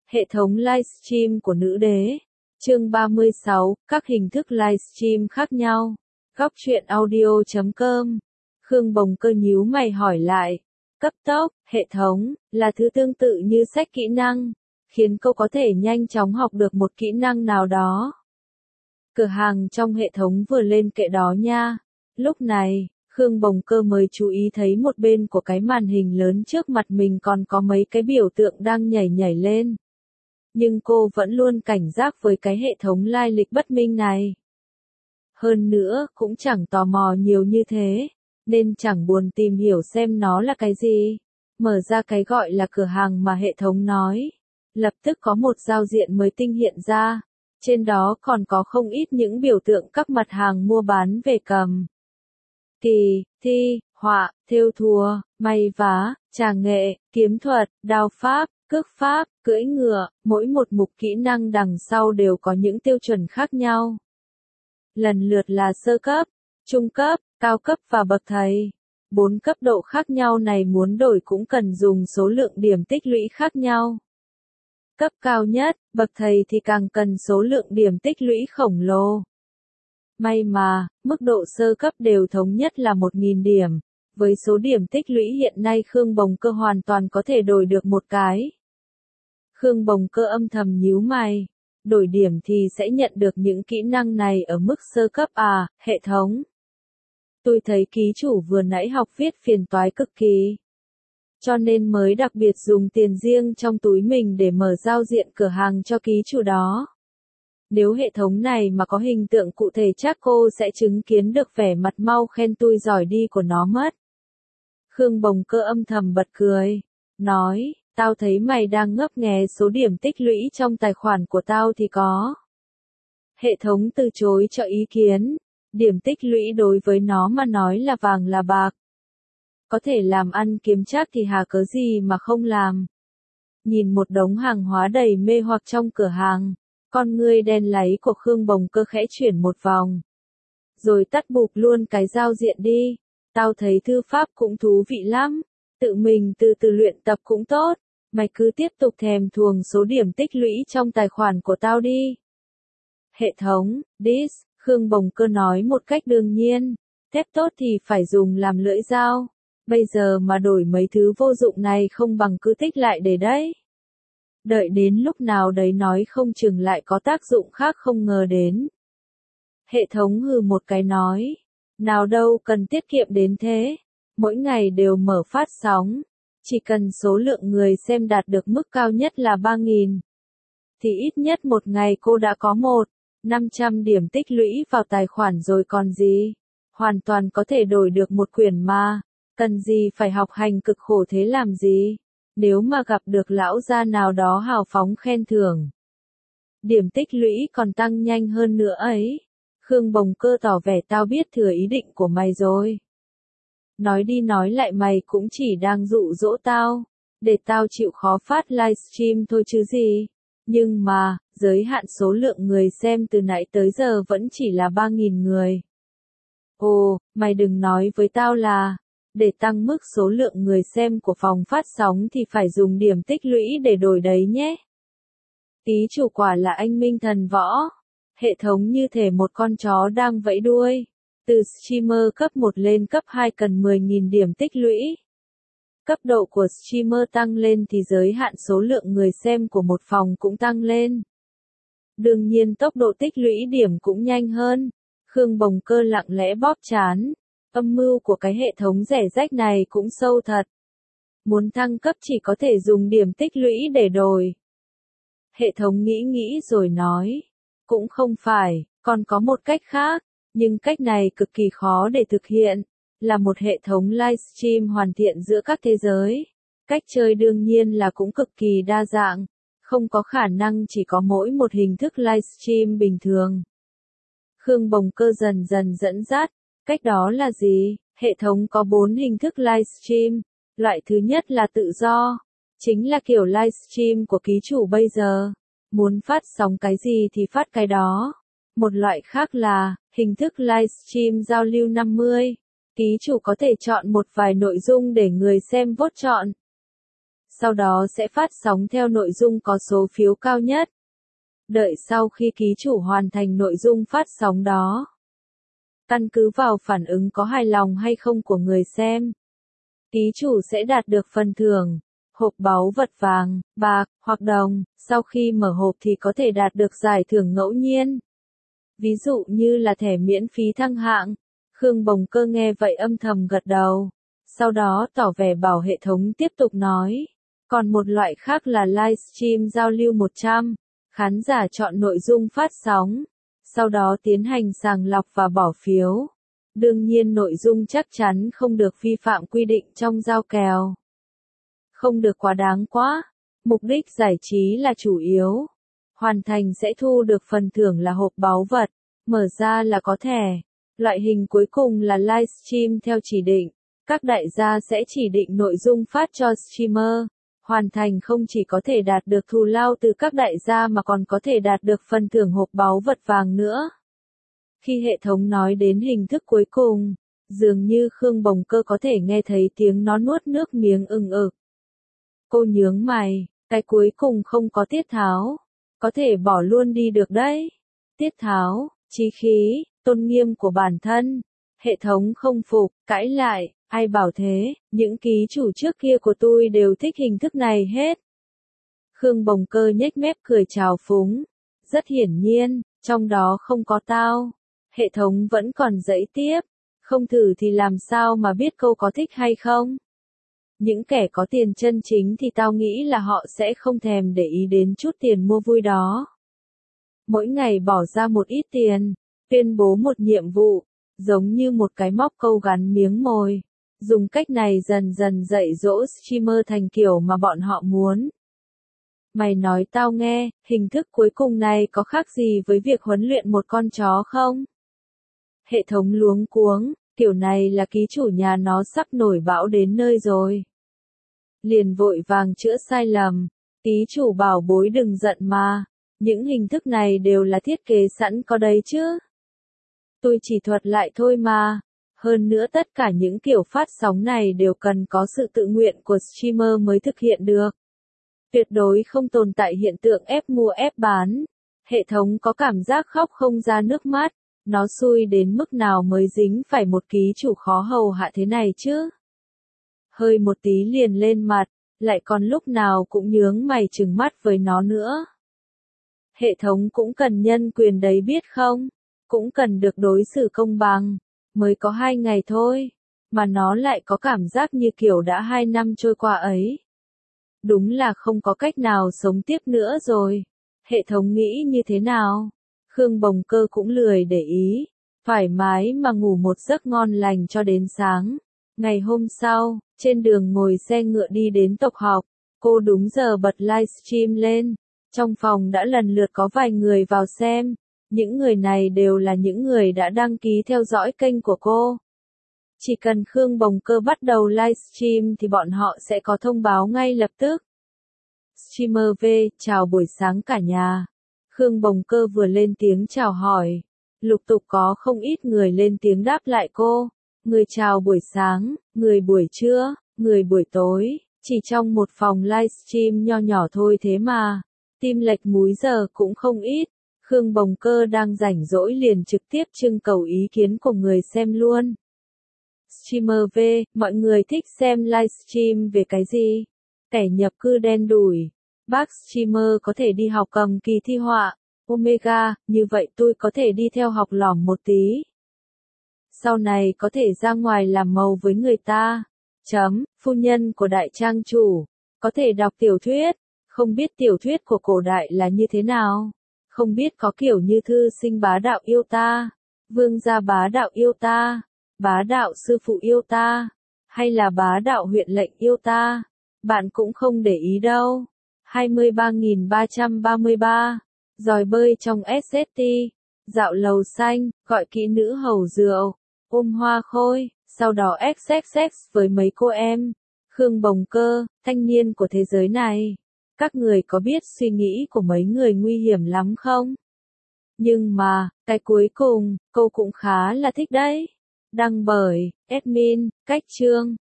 Hệ thống livestream của nữ đế. Chương 36, các hình thức livestream khác nhau. Góc truyện audio.com. Khương Bồng Cơ nhíu mày hỏi lại. Cấp tốc, hệ thống, là thứ tương tự như sách kỹ năng, khiến cô có thể nhanh chóng học được một kỹ năng nào đó. Cửa hàng trong hệ thống vừa lên kệ đó nha. Lúc này, Khương Bồng Cơ mới chú ý thấy một bên của cái màn hình lớn trước mặt mình còn có mấy cái biểu tượng đang nhảy nhảy lên. Nhưng cô vẫn luôn cảnh giác với cái hệ thống lai lịch bất minh này. Hơn nữa, cũng chẳng tò mò nhiều như thế, nên chẳng buồn tìm hiểu xem nó là cái gì. Mở ra cái gọi là cửa hàng mà hệ thống nói. Lập tức có một giao diện mới tinh hiện ra. Trên đó còn có không ít những biểu tượng các mặt hàng mua bán về cầm, kỳ, thi, họa, thêu thùa, may vá, trà nghệ, kiếm thuật, đao pháp, cước pháp, cưỡi ngựa, mỗi một mục kỹ năng đằng sau đều có những tiêu chuẩn khác nhau. Lần lượt là sơ cấp, trung cấp, cao cấp và bậc thầy. 4 cấp độ khác nhau này muốn đổi cũng cần dùng số lượng điểm tích lũy khác nhau. Cấp cao nhất, bậc thầy thì càng cần số lượng điểm tích lũy khổng lồ. May mà, mức độ sơ cấp đều thống nhất là 1.000 điểm. Với số điểm tích lũy hiện nay Khương Bồng Cơ hoàn toàn có thể đổi được một cái. Khương Bồng Cơ âm thầm nhíu mày. Đổi điểm thì sẽ nhận được những kỹ năng này ở mức sơ cấp à, hệ thống. Tôi thấy ký chủ vừa nãy học viết phiền toái cực kỳ. Cho nên mới đặc biệt dùng tiền riêng trong túi mình để mở giao diện cửa hàng cho ký chủ đó. Nếu hệ thống này mà có hình tượng cụ thể chắc cô sẽ chứng kiến được vẻ mặt mau khen tui giỏi đi của nó mất. Khương Bồng Cơ âm thầm bật cười. Nói, tao thấy mày đang ngấp nghé số điểm tích lũy trong tài khoản của tao thì có. Hệ thống từ chối cho ý kiến. Điểm tích lũy đối với nó mà nói là vàng là bạc. Có thể làm ăn kiếm trác thì hà cớ gì mà không làm. Nhìn một đống hàng hóa đầy mê hoặc trong cửa hàng. Con ngươi đen láy của Khương Bồng Cơ khẽ chuyển một vòng. Rồi tắt bụp luôn cái giao diện đi. Tao thấy thư pháp cũng thú vị lắm. Tự mình từ từ luyện tập cũng tốt. Mày cứ tiếp tục thèm thuồng số điểm tích lũy trong tài khoản của tao đi. Hệ thống, dis, Khương Bồng Cơ nói một cách đương nhiên. Thép tốt thì phải dùng làm lưỡi dao. Bây giờ mà đổi mấy thứ vô dụng này không bằng cứ tích lại để đấy. Đợi đến lúc nào đấy nói không chừng lại có tác dụng khác không ngờ đến. Hệ thống hừ một cái nói. Nào đâu cần tiết kiệm đến thế. Mỗi ngày đều mở phát sóng. Chỉ cần số lượng người xem đạt được mức cao nhất là 3.000. Thì ít nhất một ngày cô đã có 500 điểm tích lũy vào tài khoản rồi còn gì. Hoàn toàn có thể đổi được một quyển mà. Cần gì phải học hành cực khổ thế làm gì. Nếu mà gặp được lão gia nào đó hào phóng khen thưởng. Điểm tích lũy còn tăng nhanh hơn nữa ấy. Khương Bồng Cơ tỏ vẻ tao biết thừa ý định của mày rồi. Nói đi nói lại mày cũng chỉ đang dụ dỗ tao. Để tao chịu khó phát livestream thôi chứ gì. Nhưng mà, giới hạn số lượng người xem từ nãy tới giờ vẫn chỉ là 3.000 người. Ồ, mày đừng nói với tao là. Để tăng mức số lượng người xem của phòng phát sóng thì phải dùng điểm tích lũy để đổi đấy nhé. Ký chủ quả là anh minh thần võ. Hệ thống như thể một con chó đang vẫy đuôi. Từ streamer cấp 1 lên cấp 2 cần 10.000 điểm tích lũy. Cấp độ của streamer tăng lên thì giới hạn số lượng người xem của một phòng cũng tăng lên. Đương nhiên tốc độ tích lũy điểm cũng nhanh hơn. Khương Bồng Cơ lặng lẽ bóp trán. Âm mưu của cái hệ thống rẻ rách này cũng sâu thật. Muốn thăng cấp chỉ có thể dùng điểm tích lũy để đổi. Hệ thống nghĩ rồi nói. Cũng không phải, còn có một cách khác. Nhưng cách này cực kỳ khó để thực hiện. Là một hệ thống livestream hoàn thiện giữa các thế giới. Cách chơi đương nhiên là cũng cực kỳ đa dạng. Không có khả năng chỉ có mỗi một hình thức livestream bình thường. Khương Bồng Cơ dần dần dẫn dắt. Cách đó là gì? Hệ thống có 4 hình thức livestream. Loại thứ nhất là tự do. Chính là kiểu livestream của ký chủ bây giờ. Muốn phát sóng cái gì thì phát cái đó. Một loại khác là hình thức livestream giao lưu 50. Ký chủ có thể chọn một vài nội dung để người xem vote chọn. sau đó sẽ phát sóng theo nội dung có số phiếu cao nhất. Đợi sau khi ký chủ hoàn thành nội dung phát sóng đó, căn cứ vào phản ứng có hài lòng hay không của người xem, ký chủ sẽ đạt được phần thưởng, hộp báu vật vàng, bạc, hoặc đồng, sau khi mở hộp thì có thể đạt được giải thưởng ngẫu nhiên. Ví dụ như là thẻ miễn phí thăng hạng. Khương Bồng Cơ nghe vậy âm thầm gật đầu, sau đó tỏ vẻ bảo hệ thống tiếp tục nói. Còn một loại khác là livestream giao lưu 100, khán giả chọn nội dung phát sóng, sau đó tiến hành sàng lọc và bỏ phiếu. Đương nhiên nội dung chắc chắn không được vi phạm quy định trong giao kèo. Không được quá đáng quá, mục đích giải trí là chủ yếu. Hoàn thành sẽ thu được phần thưởng là hộp báu vật, mở ra là có thẻ. Loại hình cuối cùng là livestream theo chỉ định. Các đại gia sẽ chỉ định nội dung phát cho streamer. Hoàn thành không chỉ có thể đạt được thù lao từ các đại gia mà còn có thể đạt được phần thưởng hộp báu vật vàng nữa. Khi hệ thống nói đến hình thức cuối cùng, dường như Khương Bồng Cơ có thể nghe thấy tiếng nó nuốt nước miếng ừng ực. Cô nhướng mày, cái cuối cùng không có tiết tháo. Có thể bỏ luôn đi được đấy. Tiết tháo, chí khí, tôn nghiêm của bản thân. Hệ thống không phục, cãi lại, ai bảo thế, những ký chủ trước kia của tôi đều thích hình thức này hết. Khương Bồng Cơ nhếch mép cười trào phúng. Rất hiển nhiên, trong đó không có tao. Hệ thống vẫn còn dãy tiếp. Không thử thì làm sao mà biết câu có thích hay không? Những kẻ có tiền chân chính thì tao nghĩ là họ sẽ không thèm để ý đến chút tiền mua vui đó. Mỗi ngày bỏ ra một ít tiền, tuyên bố một nhiệm vụ, giống như một cái móc câu gắn miếng mồi. Dùng cách này dần dần dạy dỗ streamer thành kiểu mà bọn họ muốn. Mày nói tao nghe, hình thức cuối cùng này có khác gì với việc huấn luyện một con chó không? Hệ thống luống cuống, kiểu này là ký chủ nhà nó sắp nổi bão đến nơi rồi. Liền vội vàng chữa sai lầm, ký chủ bảo bối đừng giận mà, những hình thức này đều là thiết kế sẵn có đấy chứ. Tôi chỉ thuật lại thôi mà, hơn nữa tất cả những kiểu phát sóng này đều cần có sự tự nguyện của streamer mới thực hiện được. Tuyệt đối không tồn tại hiện tượng ép mua ép bán. Hệ thống có cảm giác khóc không ra nước mắt, nó xui đến mức nào mới dính phải một ký chủ khó hầu hạ thế này chứ. Hơi một tí liền lên mặt, lại còn lúc nào cũng nhướng mày trừng mắt với nó nữa. Hệ thống cũng cần nhân quyền đấy biết không? Cũng cần được đối xử công bằng. Mới có 2 ngày thôi, mà nó lại có cảm giác như kiểu đã 2 năm trôi qua ấy. Đúng là không có cách nào sống tiếp nữa rồi. Hệ thống nghĩ như thế nào? Khương Bồng Cơ cũng lười để ý, thoải mái mà ngủ một giấc ngon lành cho đến sáng. Ngày hôm sau, trên đường ngồi xe ngựa đi đến tộc học, cô đúng giờ bật livestream lên. Trong phòng đã lần lượt có vài người vào xem. Những người này đều là những người đã đăng ký theo dõi kênh của cô. Chỉ cần Khương Bồng Cơ bắt đầu livestream thì bọn họ sẽ có thông báo ngay lập tức. Streamer V, chào buổi sáng cả nhà. Khương Bồng Cơ vừa lên tiếng chào hỏi. Lục tục có không ít người lên tiếng đáp lại cô. Người chào buổi sáng, người buổi trưa, người buổi tối. Chỉ trong một phòng livestream nho nhỏ thôi thế mà. Tim lệch múi giờ cũng không ít. Khương Bồng Cơ đang rảnh rỗi liền trực tiếp trưng cầu ý kiến của người xem luôn. Streamer V, mọi người thích xem livestream về cái gì? Kẻ nhập cư đen đủi. Bác streamer có thể đi học cầm kỳ thi họa. Omega, như vậy tôi có thể đi theo học lỏm một tí. Sau này có thể ra ngoài làm màu với người ta. Phu nhân của đại trang chủ. Có thể đọc tiểu thuyết. Không biết tiểu thuyết của cổ đại là như thế nào. Không biết có kiểu như thư sinh bá đạo yêu ta, vương gia bá đạo yêu ta, bá đạo sư phụ yêu ta, hay là bá đạo huyện lệnh yêu ta. Bạn cũng không để ý đâu. 23.333. Giỏi bơi trong SST. Dạo lầu xanh, gọi kỹ nữ hầu rượu. Ôm hoa khôi, sau đó XXX với mấy cô em. Khương Bồng Cơ, thanh niên của thế giới này. Các người có biết suy nghĩ của mấy người nguy hiểm lắm không? Nhưng mà, cái cuối cùng, cô cũng khá là thích đấy. Đăng bởi, admin, Cách Chương.